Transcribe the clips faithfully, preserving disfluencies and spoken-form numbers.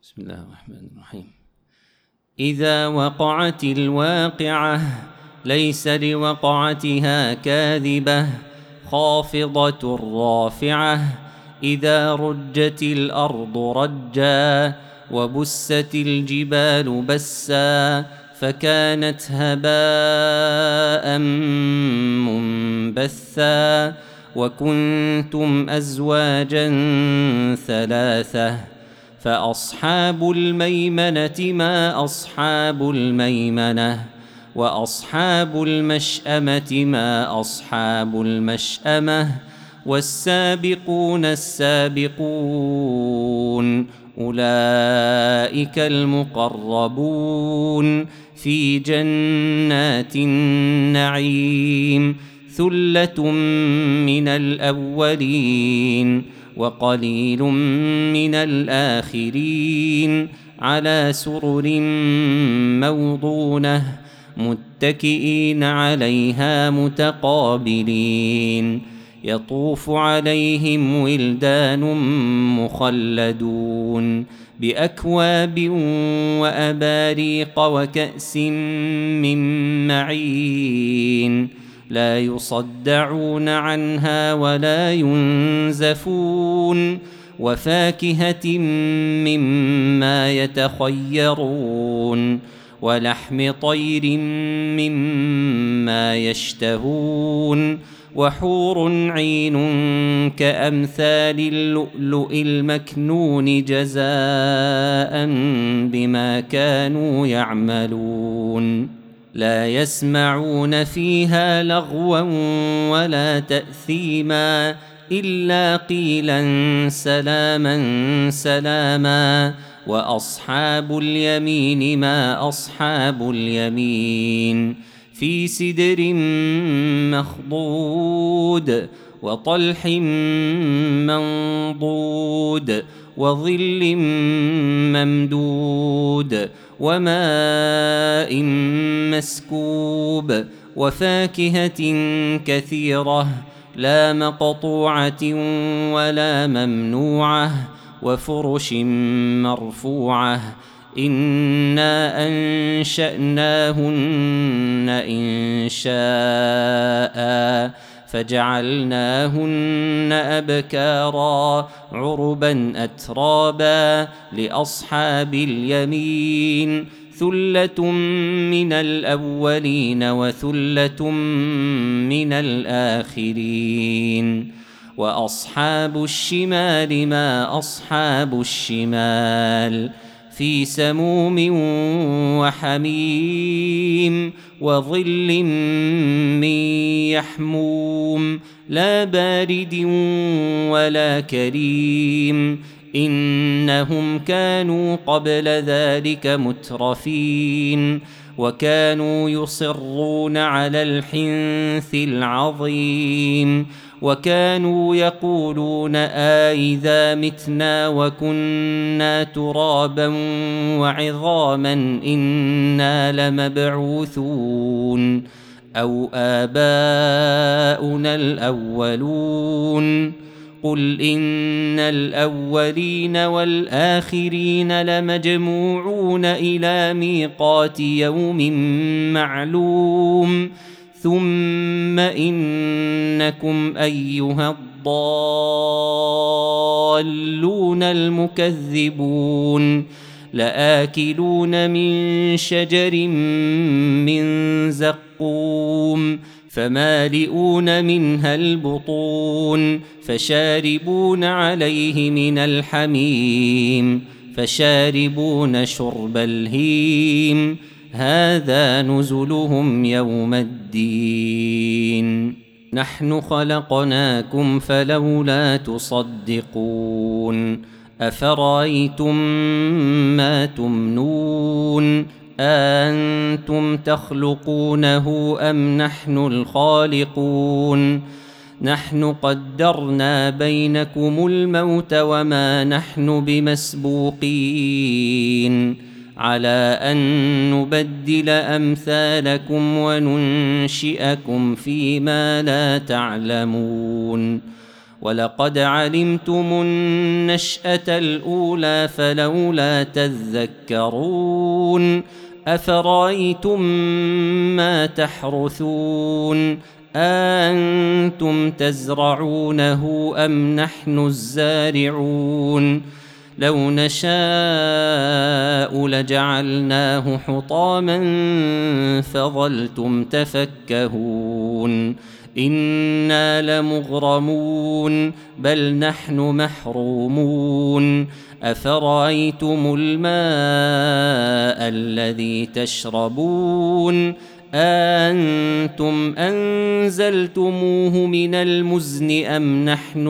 بسم الله الرحمن الرحيم. إذا وقعت الواقعة ليس لوقعتها كاذبة خافضة رافعة إذا رجت الأرض رجا وبست الجبال بسا فكانت هباء منبثا وكنتم أزواجا ثلاثة فأصحاب الميمنة ما أصحاب الميمنة وأصحاب المشأمة ما أصحاب المشأمة والسابقون السابقون أولئك المقربون في جنات النعيم ثلة من الأولين وقليل من الآخرين على سرر موضونة متكئين عليها متقابلين يطوف عليهم ولدان مخلدون بأكواب وأباريق وكأس من معين لا يصدعون عنها ولا ينزفون وفاكهة مما يتخيرون ولحم طير مما يشتهون وحور عين كأمثال اللؤلؤ المكنون جزاء بما كانوا يعملون لا يسمعون فيها لغوا ولا تأثيما إلا قيلا سلاما سلاما وأصحاب اليمين ما أصحاب اليمين في سدر مخضود وطلح منضود وظل ممدود وماء مسكوب وفاكهة كثيرة لا مقطوعة ولا ممنوعة وفرش مرفوعة إنا أنشأناهن إنشاء فجعلناهن أبكارا عربا أترابا لأصحاب اليمين ثلة من الأولين وثلة من الآخرين وأصحاب الشمال ما أصحاب الشمال في سموم وحميم وظل من يحموم لا بارد ولا كريم إنهم كانوا قبل ذلك مترفين وكانوا يصرون على الحنث العظيم وكانوا يقولون آئذا متنا وكنا ترابا وعظاما إنا لمبعوثون أو آباؤنا الأولون قل إن الأولين والآخرين لمجموعون إلى ميقات يوم معلوم ثم إنكم أيها الضالون المكذبون لآكلون من شجر من زقوم فمالئون منها البطون فشاربون عليه من الحميم فشاربون شرب الهيم هذا نزلهم يوم الدين نحن خلقناكم فلولا تصدقون أفرأيتم ما تمنون أأنتم تخلقونه أم نحن الخالقون نحن قدرنا بينكم الموت وما نحن بمسبوقين على أن نبدل أمثالكم وننشئكم فيما لا تعلمون ولقد علمتم النشأة الأولى فلولا تذكرون أفرأيتم ما تحرثون أأنتم تزرعونه أم نحن الزارعون لو نشاء لجعلناه حطاما فظلتم تفكهون إنا لمغرمون بل نحن محرومون أفرأيتم الماء الذي تشربون أأنتم أنزلتموه من المزن أم نحن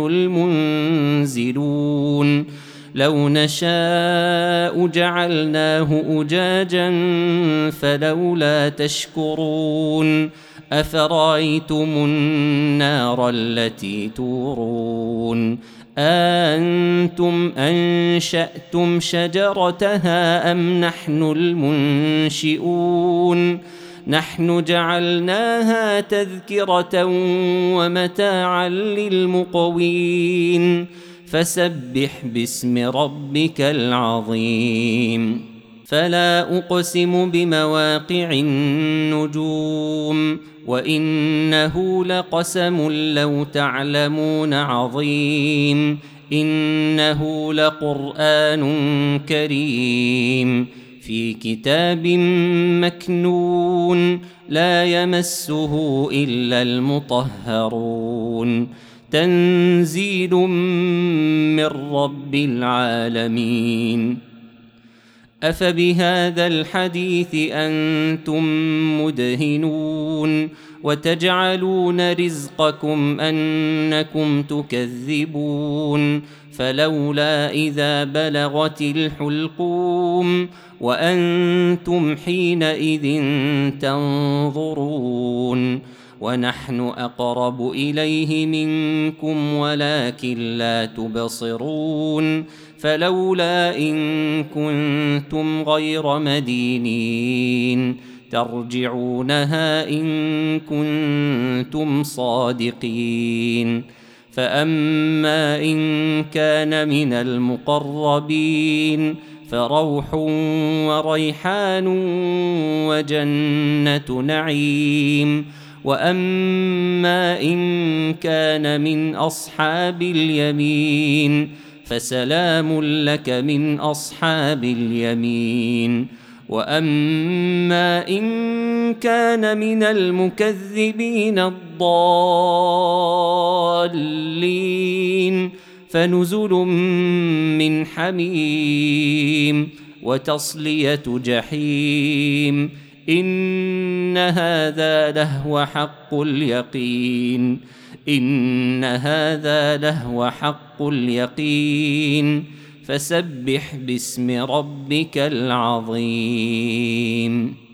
المنزلون لو نشاء جعلناه أجاجا فلولا تشكرون أفرأيتم النار التي تورون أأنتم أنشأتم شجرتها أم نحن المنشئون نحن جعلناها تذكرة ومتاعا للمقوين فسبح باسم ربك العظيم فلا أقسم بمواقع النجوم وإنه لقسم لو تعلمون عظيم إنه لقرآن كريم في كتاب مكنون لا يمسه إلا المطهرون تنزيل من رب العالمين أفبهذا الحديث أنتم مدهنون وتجعلون رزقكم أنكم تكذبون فلولا إذا بلغت الحلقوم وأنتم حينئذ تنظرون ونحن أقرب إليه منكم ولكن لا تبصرون فلولا إن كنتم غير مدينين ترجعونها إن كنتم صادقين فأما إن كان من المقربين فروح وريحان وجنة نعيم وأما إن كان من أصحاب اليمين فسلام لك من أصحاب اليمين وأما إن كان من المكذبين الضالين فنزل من حميم وتصلية جحيم إن هذا لهو حق اليقين إن هذا لهو حق اليقين فسبح باسم ربك العظيم.